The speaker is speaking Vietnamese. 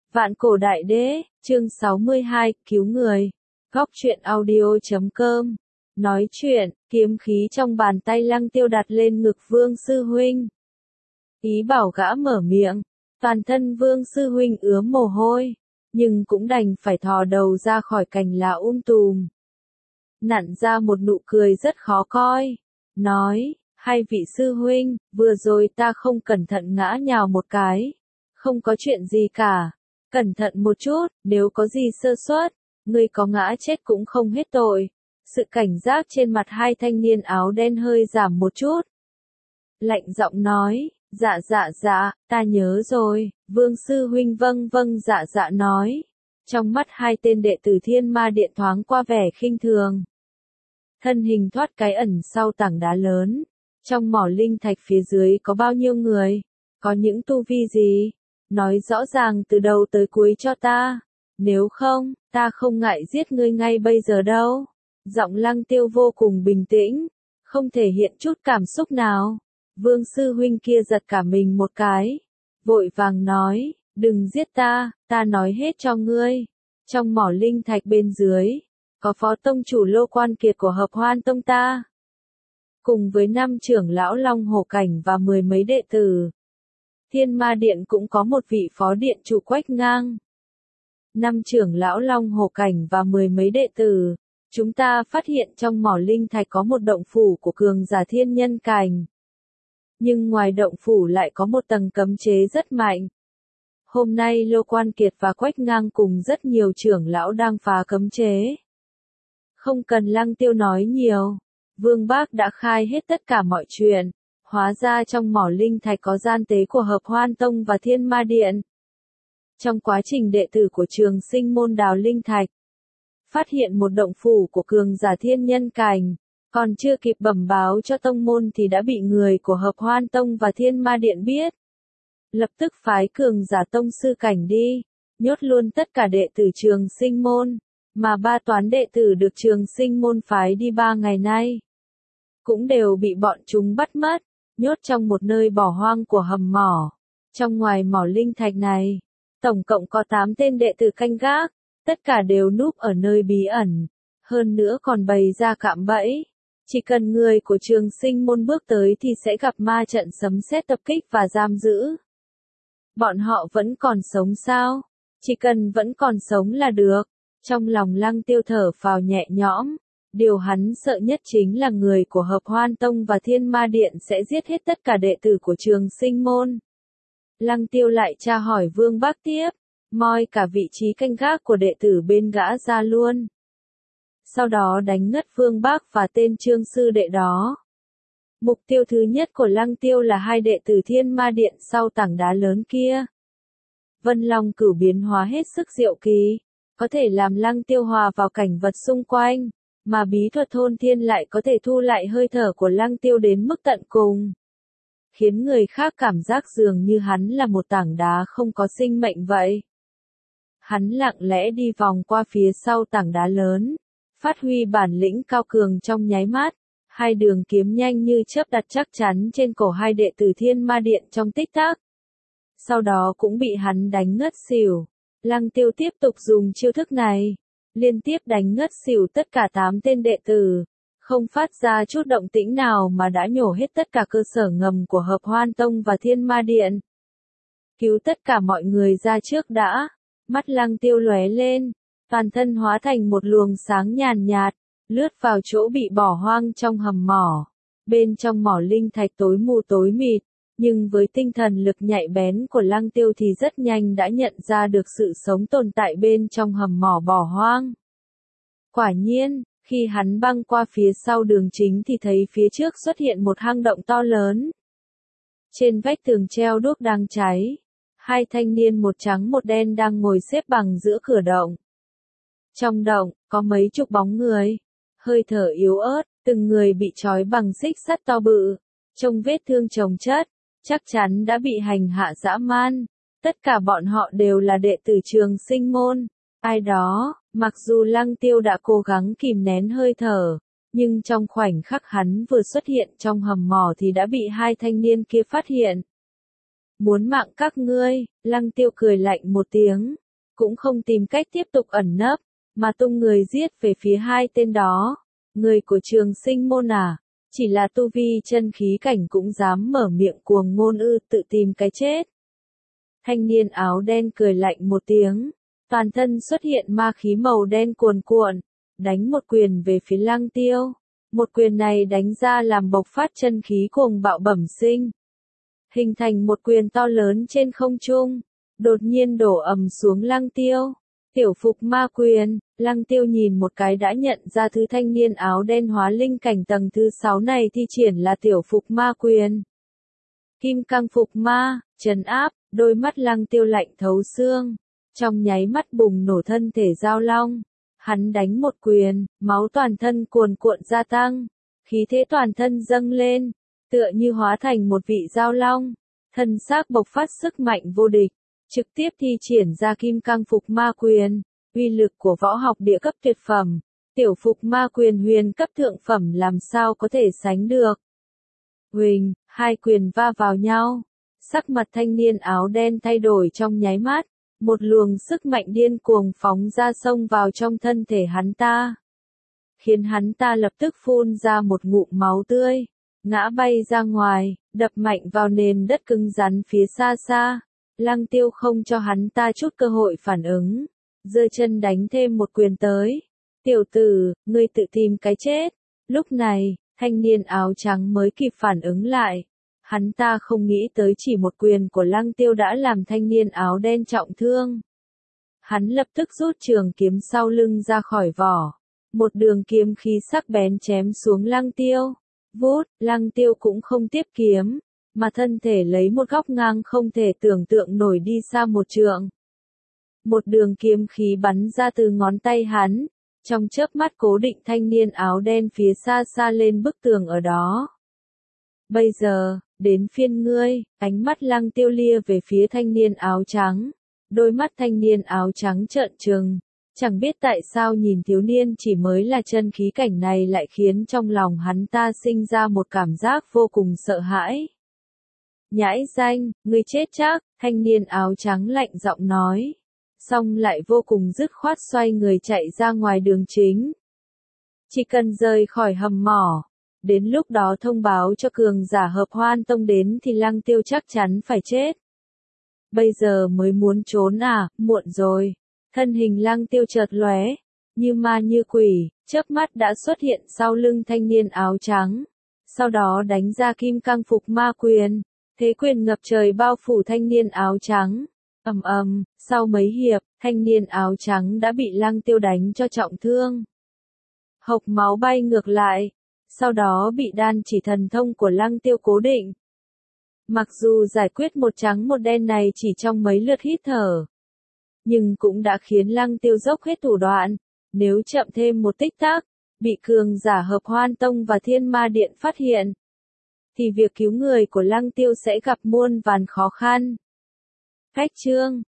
Vạn cổ đại đế, chương 62, cứu người. Góc truyện audio.com. Nói chuyện, kiếm khí trong bàn tay Lăng Tiêu đặt lên ngực Vương Sư Huynh. Ý bảo gã mở miệng, toàn thân Vương Sư Huynh ứa mồ hôi, nhưng cũng đành phải thò đầu ra khỏi cành lá tùm. Nặn ra một nụ cười rất khó coi, nói, hai vị Sư Huynh, vừa rồi ta không cẩn thận ngã nhào một cái. Không có chuyện gì cả. Cẩn thận một chút, nếu có gì sơ suất, ngươi có ngã chết cũng không hết tội. Sự cảnh giác trên mặt hai thanh niên áo đen hơi giảm một chút. Lạnh giọng nói, dạ, ta nhớ rồi. Vương Sư Huynh vâng dạ nói. Trong mắt hai tên đệ tử Thiên Ma Điện thoáng qua vẻ khinh thường. Thân hình thoát cái ẩn sau tảng đá lớn. Trong mỏ linh thạch phía dưới có bao nhiêu người? Có những tu vi gì? Nói rõ ràng từ đầu tới cuối cho ta. Nếu không, ta không ngại giết ngươi ngay bây giờ đâu. Giọng Lăng Tiêu vô cùng bình tĩnh, không thể hiện chút cảm xúc nào. Vương Sư Huynh kia giật cả mình một cái. Vội vàng nói, đừng giết ta nói hết cho ngươi. Trong mỏ linh thạch bên dưới, có phó tông chủ Lô Quan Kiệt của Hợp Hoan Tông ta. Cùng với 5 trưởng lão Long Hổ Cảnh và 10 mấy đệ tử. Thiên Ma Điện cũng có một vị phó điện chủ Quách Ngang. 5 trưởng lão Long Hổ Cảnh và 10 mấy đệ tử. Chúng ta phát hiện trong mỏ linh thạch có một động phủ của cường giả thiên nhân cảnh. Nhưng ngoài động phủ lại có một tầng cấm chế rất mạnh. Hôm nay Lô Quan Kiệt và Quách Ngang cùng rất nhiều trưởng lão đang phá cấm chế. Không cần Lăng Tiêu nói nhiều. Vương Bác đã khai hết tất cả mọi chuyện. Hóa ra trong mỏ linh thạch có gian tế của Hợp Hoan Tông và Thiên Ma Điện. Trong quá trình đệ tử của Trường Sinh môn đào linh thạch, phát hiện một động phủ của cường giả thiên nhân cảnh, còn chưa kịp bẩm báo cho tông môn thì đã bị người của Hợp Hoan Tông và Thiên Ma Điện biết. Lập tức phái cường giả tông sư cảnh đi, nhốt luôn tất cả đệ tử Trường Sinh môn, mà 3 toán đệ tử được Trường Sinh môn phái đi 3 ngày nay. Cũng đều bị bọn chúng bắt mất. Nhốt trong một nơi bỏ hoang của hầm mỏ. Trong ngoài mỏ linh thạch này, tổng cộng có 8 tên đệ tử canh gác, tất cả đều núp ở nơi bí ẩn, hơn nữa còn bày ra cạm bẫy. Chỉ cần người của Trường Sinh môn bước tới thì sẽ gặp ma trận sấm sét tập kích và giam giữ. Bọn họ vẫn còn sống sao? Chỉ cần vẫn còn sống là được. Trong lòng Lăng Tiêu thở phào nhẹ nhõm. Điều hắn sợ nhất chính là người của Hợp Hoan Tông và Thiên Ma Điện sẽ giết hết tất cả đệ tử của Trường Sinh môn. Lăng Tiêu lại tra hỏi Vương Bác tiếp, moi cả vị trí canh gác của đệ tử bên gã ra luôn. Sau đó đánh ngất Vương Bác và tên Trương Sư Đệ đó. Mục tiêu thứ nhất của Lăng Tiêu là 2 đệ tử Thiên Ma Điện sau tảng đá lớn kia. Vân Long Cửu biến hóa hết sức diệu kỳ, có thể làm Lăng Tiêu hòa vào cảnh vật xung quanh. Mà bí thuật thôn thiên lại có thể thu lại hơi thở của Lăng Tiêu đến mức tận cùng. Khiến người khác cảm giác dường như hắn là một tảng đá không có sinh mệnh vậy. Hắn lặng lẽ đi vòng qua phía sau tảng đá lớn. Phát huy bản lĩnh cao cường trong nháy mắt. 2 đường kiếm nhanh như chớp đặt chắc chắn trên cổ 2 đệ tử Thiên Ma Điện trong tích tắc. Sau đó cũng bị hắn đánh ngất xỉu. Lăng Tiêu tiếp tục dùng chiêu thức này. Liên tiếp đánh ngất xỉu tất cả 8 tên đệ tử, không phát ra chút động tĩnh nào mà đã nhổ hết tất cả cơ sở ngầm của Hợp Hoan Tông và Thiên Ma Điện. Cứu tất cả mọi người ra trước đã, mắt Lăng Tiêu lóe lên, toàn thân hóa thành một luồng sáng nhàn nhạt, lướt vào chỗ bị bỏ hoang trong hầm mỏ. Bên trong mỏ linh thạch tối mù tối mịt, nhưng với tinh thần lực nhạy bén của Lăng Tiêu thì rất nhanh đã nhận ra được sự sống tồn tại bên trong hầm mỏ bỏ hoang. Quả nhiên, khi hắn băng qua phía sau đường chính thì thấy phía trước xuất hiện một hang động to lớn. Trên vách tường treo đuốc đang cháy. 2 thanh niên một trắng một đen đang ngồi xếp bằng giữa cửa động. Trong động, có mấy chục bóng người. Hơi thở yếu ớt, từng người bị trói bằng xích sắt to bự. Trông vết thương chồng chất. Chắc chắn đã bị hành hạ dã man. Tất cả bọn họ đều là đệ tử Trường Sinh môn. Ai đó, mặc dù Lăng Tiêu đã cố gắng kìm nén hơi thở, nhưng trong khoảnh khắc hắn vừa xuất hiện trong hầm mỏ thì đã bị 2 thanh niên kia phát hiện. Muốn mạng các ngươi, Lăng Tiêu cười lạnh một tiếng, cũng không tìm cách tiếp tục ẩn nấp, mà tung người giết về phía hai tên đó. Người của Trường Sinh môn à, chỉ là tu vi chân khí cảnh cũng dám mở miệng cuồng ngôn ư, tự tìm cái chết. Thanh niên áo đen cười lạnh một tiếng, toàn thân xuất hiện ma khí màu đen cuồn cuộn, đánh một quyền về phía Lăng Tiêu. Một quyền này đánh ra làm bộc phát chân khí cuồng bạo bẩm sinh, hình thành một quyền to lớn trên không trung, đột nhiên đổ ầm xuống Lăng Tiêu. Tiểu phục ma quyền, Lăng Tiêu nhìn một cái đã nhận ra thứ thanh niên áo đen hóa linh cảnh tầng thứ 6 này thi triển là tiểu phục ma quyền. Kim cang phục ma, trấn áp, đôi mắt Lăng Tiêu lạnh thấu xương, trong nháy mắt bùng nổ thân thể giao long. Hắn đánh một quyền, máu toàn thân cuồn cuộn gia tăng, khí thế toàn thân dâng lên, tựa như hóa thành một vị giao long, thân xác bộc phát sức mạnh vô địch, trực tiếp thi triển ra kim cang phục ma quyền, uy lực của võ học địa cấp tuyệt phẩm, tiểu phục ma quyền huyền cấp thượng phẩm làm sao có thể sánh được. Huỳnh, hai quyền va vào nhau, sắc mặt thanh niên áo đen thay đổi trong nháy mắt, một luồng sức mạnh điên cuồng phóng ra xông vào trong thân thể hắn ta, khiến hắn ta lập tức phun ra một ngụm máu tươi, ngã bay ra ngoài, đập mạnh vào nền đất cứng rắn phía xa xa. Lăng Tiêu không cho hắn ta chút cơ hội phản ứng, giơ chân đánh thêm một quyền tới. Tiểu tử, ngươi tự tìm cái chết. Lúc này, thanh niên áo trắng mới kịp phản ứng lại. Hắn ta không nghĩ tới chỉ một quyền của Lăng Tiêu đã làm thanh niên áo đen trọng thương. Hắn lập tức rút trường kiếm sau lưng ra khỏi vỏ. Một đường kiếm khí sắc bén chém xuống Lăng Tiêu. Vút, Lăng Tiêu cũng không tiếp kiếm, mà thân thể lấy một góc ngang không thể tưởng tượng nổi đi xa một trượng. Một đường kiếm khí bắn ra từ ngón tay hắn, trong chớp mắt cố định thanh niên áo đen phía xa xa lên bức tường ở đó. Bây giờ, đến phiên ngươi, ánh mắt Lăng Tiêu lia về phía thanh niên áo trắng. Đôi mắt thanh niên áo trắng trợn trừng, chẳng biết tại sao nhìn thiếu niên chỉ mới là chân khí cảnh này lại khiến trong lòng hắn ta sinh ra một cảm giác vô cùng sợ hãi. Nhãi danh, ngươi chết chắc, thanh niên áo trắng lạnh giọng nói. Xong lại vô cùng dứt khoát xoay người chạy ra ngoài đường chính. Chỉ cần rời khỏi hầm mỏ, đến lúc đó thông báo cho cường giả Hợp Hoan Tông đến thì Lăng Tiêu chắc chắn phải chết. Bây giờ mới muốn trốn à, muộn rồi. Thân hình Lăng Tiêu chợt lóe, như ma như quỷ, chớp mắt đã xuất hiện sau lưng thanh niên áo trắng. Sau đó đánh ra kim cang phục ma quyền, thế quyền ngập trời bao phủ thanh niên áo trắng. Ầm ầm, sau mấy hiệp, thanh niên áo trắng đã bị Lăng Tiêu đánh cho trọng thương. Hộc máu bay ngược lại, sau đó bị đan chỉ thần thông của Lăng Tiêu cố định. Mặc dù giải quyết một trắng một đen này chỉ trong mấy lượt hít thở, nhưng cũng đã khiến Lăng Tiêu dốc hết thủ đoạn. Nếu chậm thêm một tích tắc, bị cường giả Hợp Hoan Tông và Thiên Ma Điện phát hiện, thì việc cứu người của Lăng Tiêu sẽ gặp muôn vàn khó khăn. Khách chương